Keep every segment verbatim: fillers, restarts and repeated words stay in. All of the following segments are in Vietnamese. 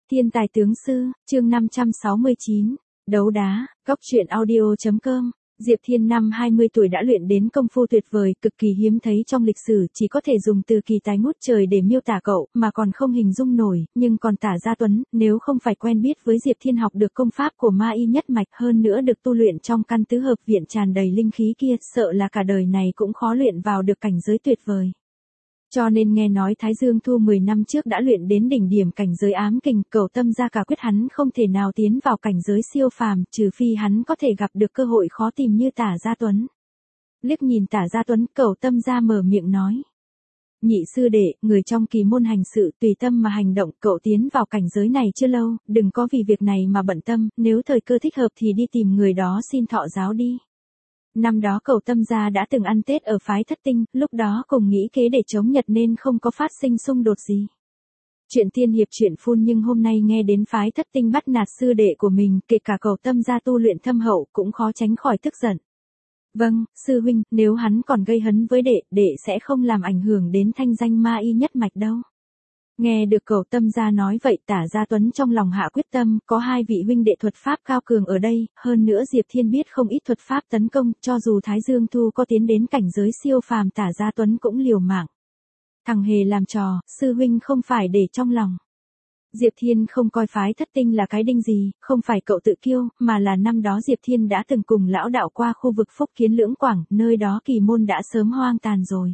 Thiên tài tướng sư, chương năm trăm sáu mươi chín, đấu đá, góc truyện audio.com. Diệp Thiên năm hai mươi tuổi đã luyện đến công phu tuyệt vời, cực kỳ hiếm thấy trong lịch sử, chỉ có thể dùng từ kỳ tài ngút trời để miêu tả cậu, mà còn không hình dung nổi, nhưng còn Tả Gia Tuấn, nếu không phải quen biết với Diệp Thiên học được công pháp của ma y nhất mạch, hơn nữa được tu luyện trong căn tứ hợp viện tràn đầy linh khí kia, sợ là cả đời này cũng khó luyện vào được cảnh giới tuyệt vời. Cho nên nghe nói Thái Dương Thu mười năm trước đã luyện đến đỉnh điểm cảnh giới ám kình, Cẩu Tâm Gia cả quyết hắn không thể nào tiến vào cảnh giới siêu phàm, trừ phi hắn có thể gặp được cơ hội khó tìm như Tả Gia Tuấn. Liếc nhìn Tả Gia Tuấn, Cẩu Tâm Gia mở miệng nói: "Nhị sư đệ, người trong kỳ môn hành sự tùy tâm mà hành động, cậu tiến vào cảnh giới này chưa lâu, đừng có vì việc này mà bận tâm, nếu thời cơ thích hợp thì đi tìm người đó xin thọ giáo đi." Năm đó Cẩu Tâm Gia đã từng ăn Tết ở phái Thất Tinh, lúc đó cùng nghĩ kế để chống Nhật nên không có phát sinh xung đột gì. Chuyện tiên hiệp chuyện phun, nhưng hôm nay nghe đến phái Thất Tinh bắt nạt sư đệ của mình, kể cả Cẩu Tâm Gia tu luyện thâm hậu cũng khó tránh khỏi tức giận. "Vâng, sư huynh, nếu hắn còn gây hấn với đệ, đệ sẽ không làm ảnh hưởng đến thanh danh ma y nhất mạch đâu." Nghe được Cẩu Tâm Gia nói vậy, Tả Gia Tuấn trong lòng hạ quyết tâm, có hai vị huynh đệ thuật pháp cao cường ở đây, hơn nữa Diệp Thiên biết không ít thuật pháp tấn công, cho dù Thái Dương Thu có tiến đến cảnh giới siêu phàm, Tả Gia Tuấn cũng liều mạng. "Thằng hề làm trò, sư huynh không phải để trong lòng." Diệp Thiên không coi phái Thất Tinh là cái đinh gì, không phải cậu tự kiêu, mà là năm đó Diệp Thiên đã từng cùng lão đạo qua khu vực Phúc Kiến Lưỡng Quảng, nơi đó kỳ môn đã sớm hoang tàn rồi.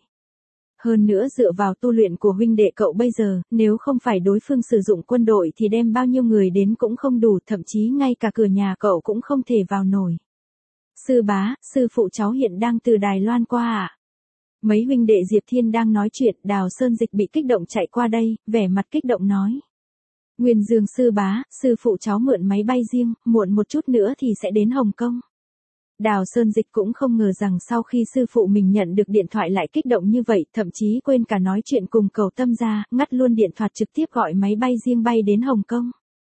Hơn nữa dựa vào tu luyện của huynh đệ cậu bây giờ, nếu không phải đối phương sử dụng quân đội thì đem bao nhiêu người đến cũng không đủ, thậm chí ngay cả cửa nhà cậu cũng không thể vào nổi. "Sư bá, sư phụ cháu hiện đang từ Đài Loan qua ạ." À? Mấy huynh đệ Diệp Thiên đang nói chuyện, Đào Sơn Dịch bị kích động chạy qua đây, vẻ mặt kích động nói: "Nguyên Dương sư bá, sư phụ cháu mượn máy bay riêng, muộn một chút nữa thì sẽ đến Hồng Kông." Đào Sơn Dịch cũng không ngờ rằng sau khi sư phụ mình nhận được điện thoại lại kích động như vậy, thậm chí quên cả nói chuyện cùng Cẩu Tâm Gia, ngắt luôn điện thoại trực tiếp gọi máy bay riêng bay đến Hồng Kông.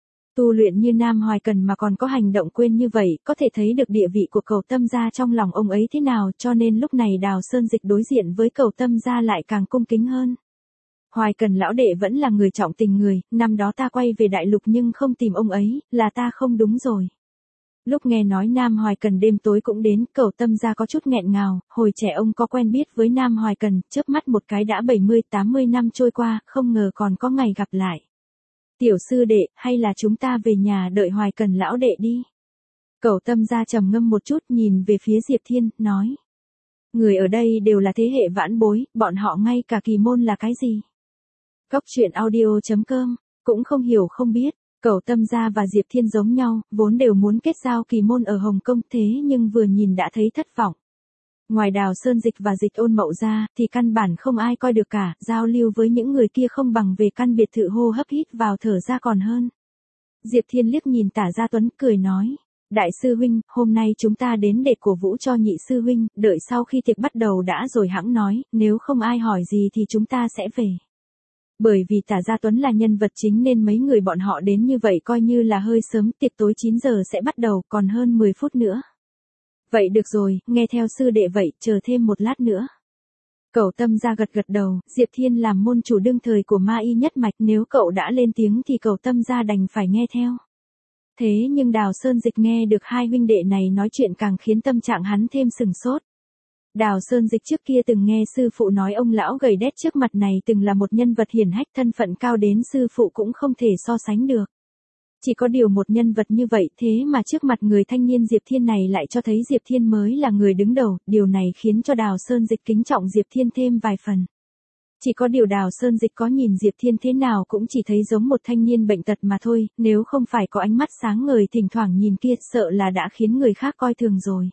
Tu luyện như Nam Hoài Cần mà còn có hành động quên như vậy, có thể thấy được địa vị của Cẩu Tâm Gia trong lòng ông ấy thế nào, cho nên lúc này Đào Sơn Dịch đối diện với Cẩu Tâm Gia lại càng cung kính hơn. "Hoài Cần lão đệ vẫn là người trọng tình người, năm đó ta quay về đại lục nhưng không tìm ông ấy, là ta không đúng rồi." Lúc nghe nói Nam Hoài Cần đêm tối cũng đến, Cẩu Tâm Gia có chút nghẹn ngào, hồi trẻ ông có quen biết với Nam Hoài Cần, chớp mắt một cái đã bảy mươi tám mươi năm trôi qua, không ngờ còn có ngày gặp lại. "Tiểu sư đệ, hay là chúng ta về nhà đợi Hoài Cần lão đệ đi." Cẩu Tâm Gia trầm ngâm một chút, nhìn về phía Diệp Thiên, nói: "Người ở đây đều là thế hệ vãn bối, bọn họ ngay cả kỳ môn là cái gì?" Góc truyện audio.com, cũng không hiểu không biết. Cẩu Tâm Gia và Diệp Thiên giống nhau, vốn đều muốn kết giao kỳ môn ở Hồng Kông, thế nhưng vừa nhìn đã thấy thất vọng. Ngoài Đào Sơn Dịch và Dịch Ôn Mậu ra, thì căn bản không ai coi được cả, giao lưu với những người kia không bằng về căn biệt thự hô hấp hít vào thở ra còn hơn. Diệp Thiên liếc nhìn Tả Gia Tuấn, cười nói: "Đại sư huynh, hôm nay chúng ta đến để cổ vũ cho nhị sư huynh, đợi sau khi tiệc bắt đầu đã rồi hẵng nói, nếu không ai hỏi gì thì chúng ta sẽ về." Bởi vì Tả Gia Tuấn là nhân vật chính nên mấy người bọn họ đến như vậy coi như là hơi sớm, tiệc tối chín giờ sẽ bắt đầu, còn hơn mười phút nữa. "Vậy được rồi, nghe theo sư đệ vậy, chờ thêm một lát nữa." Cẩu Tâm Gia gật gật đầu, Diệp Thiên làm môn chủ đương thời của ma y nhất mạch, nếu cậu đã lên tiếng thì Cẩu Tâm Gia đành phải nghe theo. Thế nhưng Đào Sơn Dịch nghe được hai huynh đệ này nói chuyện càng khiến tâm trạng hắn thêm sừng sốt. Đào Sơn Dịch trước kia từng nghe sư phụ nói ông lão gầy đét trước mặt này từng là một nhân vật hiển hách, thân phận cao đến sư phụ cũng không thể so sánh được. Chỉ có điều một nhân vật như vậy thế mà trước mặt người thanh niên Diệp Thiên này lại cho thấy Diệp Thiên mới là người đứng đầu, điều này khiến cho Đào Sơn Dịch kính trọng Diệp Thiên thêm vài phần. Chỉ có điều Đào Sơn Dịch có nhìn Diệp Thiên thế nào cũng chỉ thấy giống một thanh niên bệnh tật mà thôi, nếu không phải có ánh mắt sáng ngời thỉnh thoảng nhìn kia, sợ là đã khiến người khác coi thường rồi.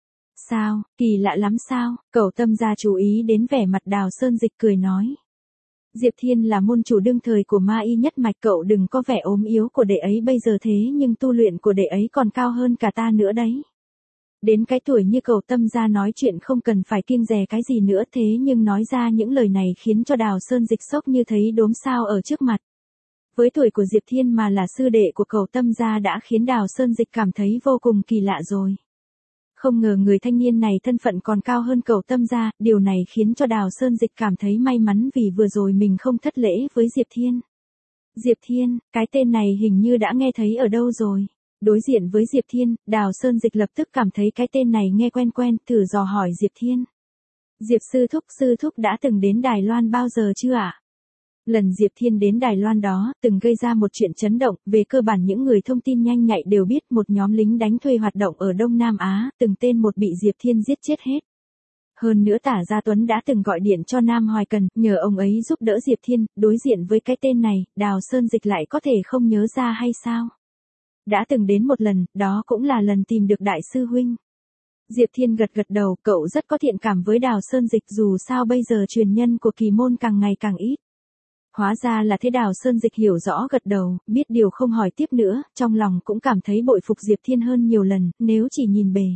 "Sao, kỳ lạ lắm sao?" Cẩu Tâm Gia chú ý đến vẻ mặt Đào Sơn Dịch, cười nói: "Diệp Thiên là môn chủ đương thời của ma y nhất mạch, cậu đừng có vẻ ốm yếu của đệ ấy bây giờ, thế nhưng tu luyện của đệ ấy còn cao hơn cả ta nữa đấy. Đến cái tuổi như Cẩu Tâm Gia nói chuyện không cần phải kiêng dè cái gì nữa." Thế nhưng nói ra những lời này khiến cho Đào Sơn Dịch sốc như thấy đốm sao ở trước mặt. Với tuổi của Diệp Thiên mà là sư đệ của Cẩu Tâm Gia đã khiến Đào Sơn Dịch cảm thấy vô cùng kỳ lạ rồi. Không ngờ người thanh niên này thân phận còn cao hơn Cẩu Tâm Gia, điều này khiến cho Đào Sơn Dịch cảm thấy may mắn vì vừa rồi mình không thất lễ với Diệp Thiên. Diệp Thiên, cái tên này hình như đã nghe thấy ở đâu rồi. Đối diện với Diệp Thiên, Đào Sơn Dịch lập tức cảm thấy cái tên này nghe quen quen, thử dò hỏi Diệp Thiên. Diệp sư thúc, sư thúc đã từng đến Đài Loan bao giờ chưa ạ? À? Lần Diệp Thiên đến Đài Loan đó, từng gây ra một chuyện chấn động, về cơ bản những người thông tin nhanh nhạy đều biết một nhóm lính đánh thuê hoạt động ở Đông Nam Á, từng tên một bị Diệp Thiên giết chết hết. Hơn nữa Tả Gia Tuấn đã từng gọi điện cho Nam Hoài Cần, nhờ ông ấy giúp đỡ Diệp Thiên, đối diện với cái tên này, Đào Sơn Dịch lại có thể không nhớ ra hay sao? Đã từng đến một lần, đó cũng là lần tìm được đại sư huynh. Diệp Thiên gật gật đầu, cậu rất có thiện cảm với Đào Sơn Dịch dù sao bây giờ truyền nhân của kỳ môn càng ngày càng ít. Hóa ra là thế. Đào Sơn Dịch hiểu rõ gật đầu, biết điều không hỏi tiếp nữa, trong lòng cũng cảm thấy bội phục Diệp Thiên hơn nhiều lần, nếu chỉ nhìn bề.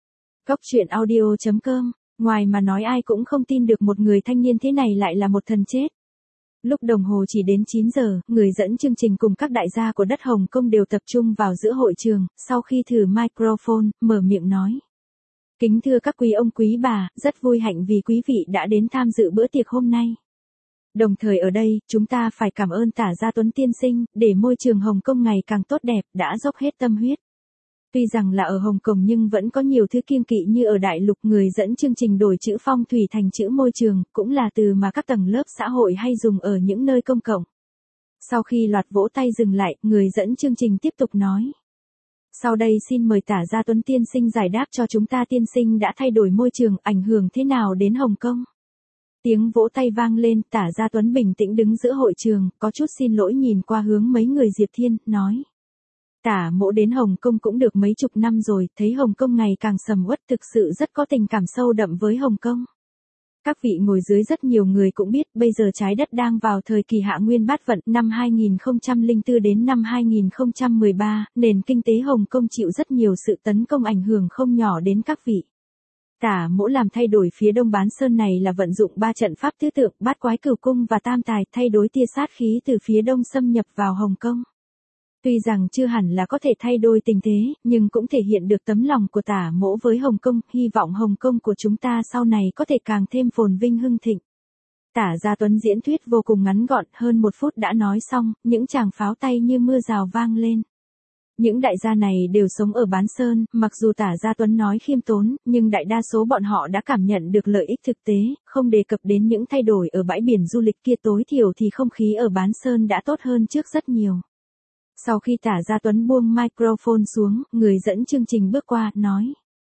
Cóc truyện audio chấm com, ngoài mà nói ai cũng không tin được một người thanh niên thế này lại là một thần chết. Lúc đồng hồ chỉ đến chín giờ, người dẫn chương trình cùng các đại gia của đất Hồng Kông đều tập trung vào giữa hội trường, sau khi thử microphone, mở miệng nói. Kính thưa các quý ông quý bà, rất vui hạnh vì quý vị đã đến tham dự bữa tiệc hôm nay. Đồng thời ở đây, chúng ta phải cảm ơn Tả Gia Tuấn tiên sinh, để môi trường Hồng Kông ngày càng tốt đẹp, đã dốc hết tâm huyết. Tuy rằng là ở Hồng Kông nhưng vẫn có nhiều thứ kiêng kỵ như ở Đại Lục, người dẫn chương trình đổi chữ phong thủy thành chữ môi trường, cũng là từ mà các tầng lớp xã hội hay dùng ở những nơi công cộng. Sau khi loạt vỗ tay dừng lại, người dẫn chương trình tiếp tục nói. Sau đây xin mời Tả Gia Tuấn tiên sinh giải đáp cho chúng ta, tiên sinh đã thay đổi môi trường ảnh hưởng thế nào đến Hồng Kông? Tiếng vỗ tay vang lên, Tả Gia Tuấn bình tĩnh đứng giữa hội trường, có chút xin lỗi nhìn qua hướng mấy người Diệp Thiên, nói. Tả mỗ đến Hồng Kông cũng được mấy chục năm rồi, thấy Hồng Kông ngày càng sầm uất, thực sự rất có tình cảm sâu đậm với Hồng Kông. Các vị ngồi dưới rất nhiều người cũng biết, bây giờ trái đất đang vào thời kỳ hạ nguyên bát vận, năm hai nghìn không trăm lẻ bốn đến năm hai nghìn không trăm mười ba, nền kinh tế Hồng Kông chịu rất nhiều sự tấn công ảnh hưởng không nhỏ đến các vị. Tả mỗ làm thay đổi phía đông bán sơn này là vận dụng ba trận pháp tứ tượng, bát quái cửu cung và tam tài, thay đổi tia sát khí từ phía đông xâm nhập vào Hồng Kông. Tuy rằng chưa hẳn là có thể thay đổi tình thế, nhưng cũng thể hiện được tấm lòng của tả mỗ với Hồng Kông, hy vọng Hồng Kông của chúng ta sau này có thể càng thêm phồn vinh hưng thịnh. Tả Gia Tuấn diễn thuyết vô cùng ngắn gọn, hơn một phút đã nói xong, những tràng pháo tay như mưa rào vang lên. Những đại gia này đều sống ở Bán Sơn, mặc dù Tả Gia Tuấn nói khiêm tốn, nhưng đại đa số bọn họ đã cảm nhận được lợi ích thực tế, không đề cập đến những thay đổi ở bãi biển du lịch kia, tối thiểu thì không khí ở Bán Sơn đã tốt hơn trước rất nhiều. Sau khi Tả Gia Tuấn buông microphone xuống, người dẫn chương trình bước qua, nói.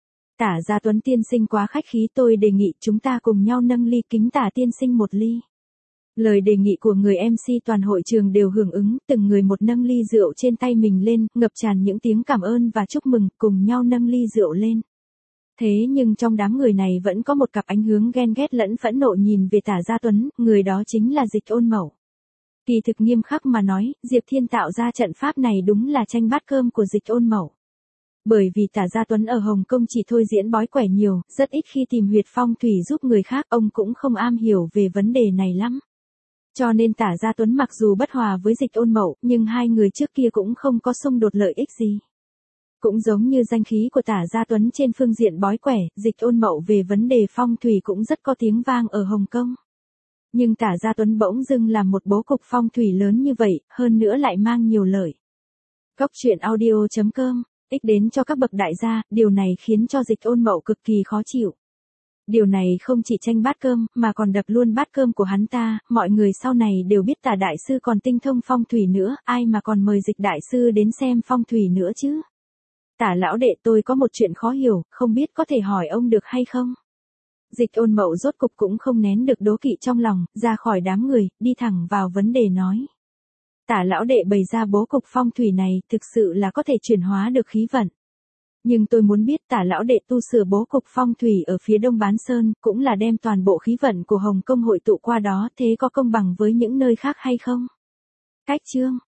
Tả Gia Tuấn tiên sinh quá khách khí, tôi đề nghị chúng ta cùng nhau nâng ly kính Tả tiên sinh một ly. Lời đề nghị của người em xê toàn hội trường đều hưởng ứng, từng người một nâng ly rượu trên tay mình lên, ngập tràn những tiếng cảm ơn và chúc mừng, cùng nhau nâng ly rượu lên. Thế nhưng trong đám người này vẫn có một cặp ánh hướng ghen ghét lẫn phẫn nộ nhìn về Tả Gia Tuấn, người đó chính là Dịch Ôn Mậu. Kỳ thực nghiêm khắc mà nói, Diệp Thiên tạo ra trận pháp này đúng là tranh bát cơm của Dịch Ôn Mậu. Bởi vì Tả Gia Tuấn ở Hồng Kông chỉ thôi diễn bói quẻ nhiều, rất ít khi tìm huyệt phong thủy giúp người khác, ông cũng không am hiểu về vấn đề này lắm. Cho nên Tả Gia Tuấn mặc dù bất hòa với Dịch Ôn Mậu, nhưng hai người trước kia cũng không có xung đột lợi ích gì. Cũng giống như danh khí của Tả Gia Tuấn trên phương diện bói quẻ, Dịch Ôn Mậu về vấn đề phong thủy cũng rất có tiếng vang ở Hồng Kông. Nhưng Tả Gia Tuấn bỗng dưng làm một bố cục phong thủy lớn như vậy, hơn nữa lại mang nhiều lợi. Cóc truyện audio chấm com, ích đến cho các bậc đại gia, điều này khiến cho Dịch Ôn Mậu cực kỳ khó chịu. Điều này không chỉ tranh bát cơm, mà còn đập luôn bát cơm của hắn ta, mọi người sau này đều biết Tả đại sư còn tinh thông phong thủy nữa, ai mà còn mời Dịch đại sư đến xem phong thủy nữa chứ. Tả lão đệ, tôi có một chuyện khó hiểu, không biết có thể hỏi ông được hay không? Dịch Ôn Mậu rốt cục cũng không nén được đố kỵ trong lòng, ra khỏi đám người, đi thẳng vào vấn đề nói. Tả lão đệ bày ra bố cục phong thủy này, thực sự là có thể chuyển hóa được khí vận. Nhưng tôi muốn biết Tả lão đệ tu sửa bố cục phong thủy ở phía đông Bán Sơn, cũng là đem toàn bộ khí vận của Hồng Kông hội tụ qua đó, thế có công bằng với những nơi khác hay không? Cách chương